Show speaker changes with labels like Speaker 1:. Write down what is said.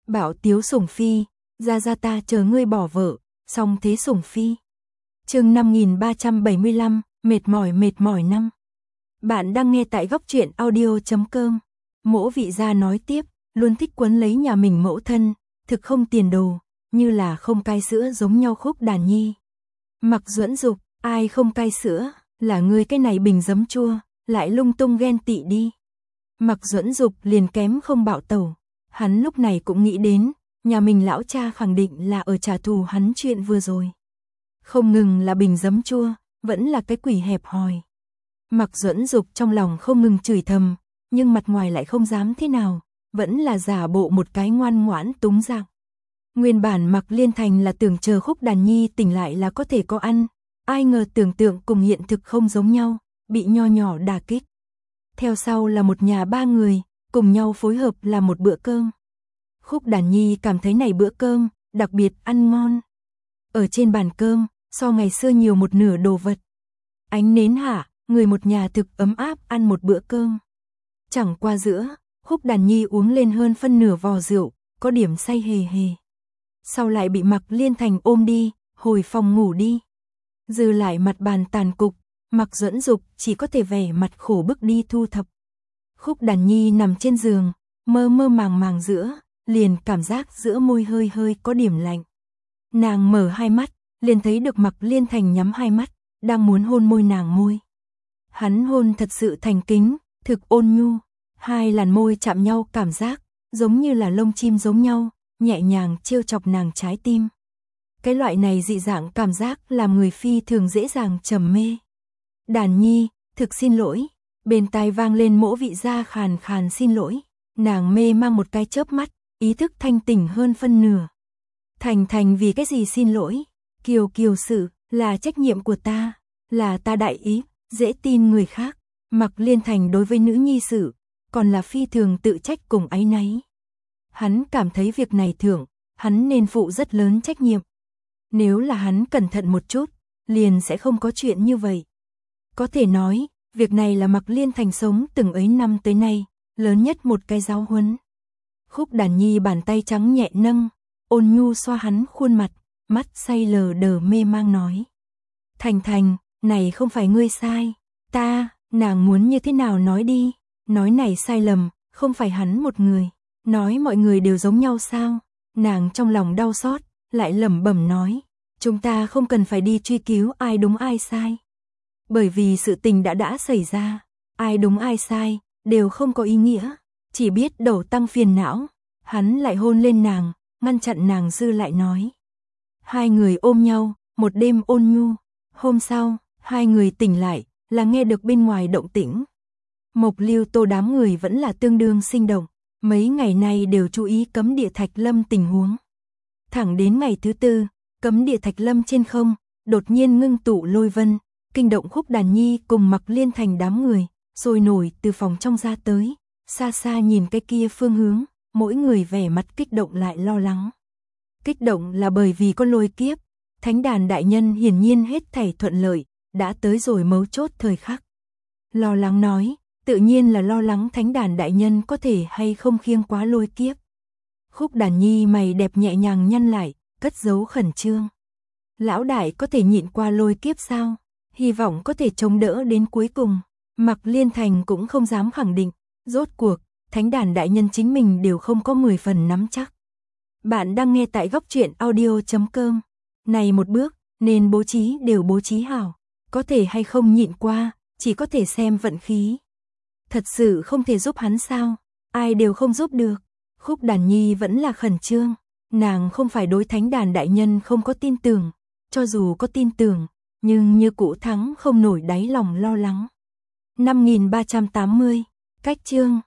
Speaker 1: Bảo tiếu sủng phi, ra ta chờ ngươi bỏ vợ, xong thế sủng phi. Chương 5375, mệt mỏi năm. Bạn đang nghe tại góc truyện audio.com. Mỗ vị gia nói tiếp, luôn thích quấn lấy nhà mình mẫu thân, thực không tiền đồ, như là không cai sữa giống nhau Khúc Đàn Nhi. Mặc Duẫn Dục, ai không cai sữa, là ngươi cái này bình giấm chua, lại lung tung ghen tị đi. Mặc Duẫn Dục liền kém không bạo tẩu, hắn lúc này cũng nghĩ đến, nhà mình lão cha khẳng định là ở trả thù hắn chuyện vừa rồi. Không ngừng là bình giấm chua, vẫn là cái quỷ hẹp hòi. Mặc Duẫn Dục trong lòng không ngừng chửi thầm, nhưng mặt ngoài lại không dám thế nào, vẫn là giả bộ một cái ngoan ngoãn túng dạng. Nguyên bản Mặc Liên Thành là tưởng chờ Khúc Đàn Nhi tỉnh lại là có thể có ăn, ai ngờ tưởng tượng cùng hiện thực không giống nhau, bị nho nhỏ đả kích. Theo sau là một nhà ba người, cùng nhau phối hợp làm một bữa cơm. Khúc Đàn Nhi cảm thấy này bữa cơm, đặc biệt ăn ngon. Ở trên bàn cơm, so ngày xưa nhiều một nửa đồ vật. Ánh nến hạ, người một nhà thực ấm áp ăn một bữa cơm. Chẳng qua giữa, Khúc Đàn Nhi uống lên hơn phân nửa vò rượu, có điểm say hề hề. Sau lại bị Mặc Liên Thành ôm đi, hồi phòng ngủ đi. Dư lại mặt bàn tàn cục, Mặc Duẫn Dục chỉ có thể vẻ mặt khổ bức đi thu thập. Khúc Đàn Nhi nằm trên giường, mơ màng giữa, liền cảm giác giữa môi hơi có điểm lạnh. Nàng mở hai mắt, liền thấy được Mặc Liên Thành nhắm hai mắt, đang muốn hôn môi nàng môi. Hắn hôn thật sự thành kính, thực ôn nhu, hai làn môi chạm nhau cảm giác, giống như là lông chim giống nhau, nhẹ nhàng trêu chọc nàng trái tim. Cái loại này dị dạng cảm giác làm người phi thường dễ dàng trầm mê. Đàn Nhi, thực xin lỗi, bên tai vang lên Mỗ vị gia khàn khàn xin lỗi, nàng mê mang một cái chớp mắt, ý thức thanh tỉnh hơn phân nửa. Thành vì cái gì xin lỗi, Kiều sự, là trách nhiệm của ta, là ta đại ý, dễ tin người khác. Mặc Liên Thành đối với nữ nhi sự, còn là phi thường tự trách cùng áy náy. Hắn cảm thấy việc này thưởng, hắn nên phụ rất lớn trách nhiệm. Nếu là hắn cẩn thận một chút, liền sẽ không có chuyện như vậy. Có thể nói, việc này là Mặc Liên Thành sống từng ấy năm tới nay, lớn nhất một cái giáo huấn. Khúc Đàn Nhi bàn tay trắng nhẹ nâng, ôn nhu xoa hắn khuôn mặt, mắt say lờ đờ mê mang nói. Thành, này không phải ngươi sai, nàng muốn như thế nào nói đi, nói này sai lầm, không phải hắn một người, nói mọi người đều giống nhau sao, nàng trong lòng đau xót, lại lẩm bẩm nói, chúng ta không cần phải đi truy cứu ai đúng ai sai. Bởi vì sự tình đã xảy ra, ai đúng ai sai, đều không có ý nghĩa, chỉ biết đổ tăng phiền não. Hắn lại hôn lên nàng, ngăn chặn nàng dư lại nói. Hai người ôm nhau, một đêm ôn nhu. Hôm sau, hai người tỉnh lại, là nghe được bên ngoài động tĩnh. Mộc Lưu Tô đám người vẫn là tương đương sinh động, mấy ngày nay đều chú ý Cấm Địa Thạch Lâm tình huống. Thẳng đến ngày thứ tư, Cấm Địa Thạch Lâm trên không, đột nhiên ngưng tụ lôi vân, kinh động Khúc Đàn Nhi cùng Mặc Liên Thành đám người, sôi nổi từ phòng trong ra tới, xa xa nhìn cái kia phương hướng, mỗi người vẻ mặt kích động lại lo lắng. Kích động là bởi vì có lôi kiếp, Thánh Đàn đại nhân hiển nhiên hết thảy thuận lợi, đã tới rồi mấu chốt thời khắc. Lo lắng nói, tự nhiên là lo lắng Thánh Đàn đại nhân có thể hay không khiêng quá lôi kiếp. Khúc Đàn Nhi mày đẹp nhẹ nhàng nhăn lại, cất giấu khẩn trương. Lão đại có thể nhịn qua lôi kiếp sao? Hy vọng có thể chống đỡ đến cuối cùng. Mặc Liên Thành cũng không dám khẳng định, rốt cuộc, Thánh Đàn đại nhân chính mình đều không có 10 phần nắm chắc. Bạn đang nghe tại góc truyện audio.com. Này một bước, nên bố trí đều bố trí hảo. Có thể hay không nhịn qua, chỉ có thể xem vận khí. Thật sự không thể giúp hắn sao? Ai đều không giúp được. Khúc Đàn Nhi vẫn là khẩn trương. Nàng không phải đối Thánh Đàn đại nhân không có tin tưởng. Cho dù có tin tưởng, nhưng như cũ thắng không nổi đáy lòng lo lắng. 5380, cách chương.